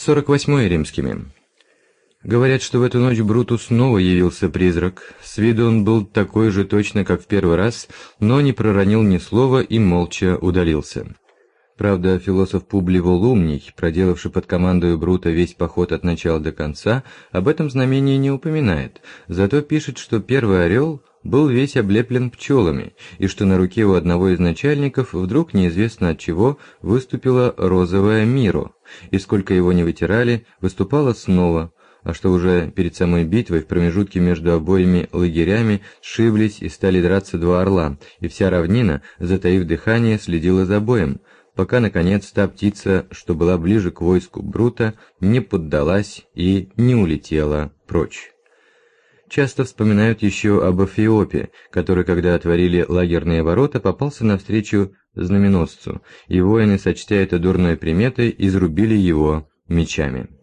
48 римскими. Говорят, что в эту ночь Бруту снова явился призрак. С виду он был такой же точно, как в первый раз, но не проронил ни слова и молча удалился. Правда, философ Публий Волумний, проделавший под командою Брута весь поход от начала до конца, об этом знамении не упоминает, зато пишет, что первый орел был весь облеплен пчелами, и что на руке у одного из начальников вдруг неизвестно от чего выступила розовая миро, и сколько его не вытирали, выступала снова, а что уже перед самой битвой в промежутке между обоими лагерями сшиблись и стали драться два орла, и вся равнина, затаив дыхание, следила за боем, пока, наконец, та птица, что была ближе к войску Брута, не поддалась и не улетела прочь. Часто вспоминают еще об Эфиопе, который, когда отворили лагерные ворота, попался навстречу знаменосцу, и воины, сочтя это дурной приметой, изрубили его мечами.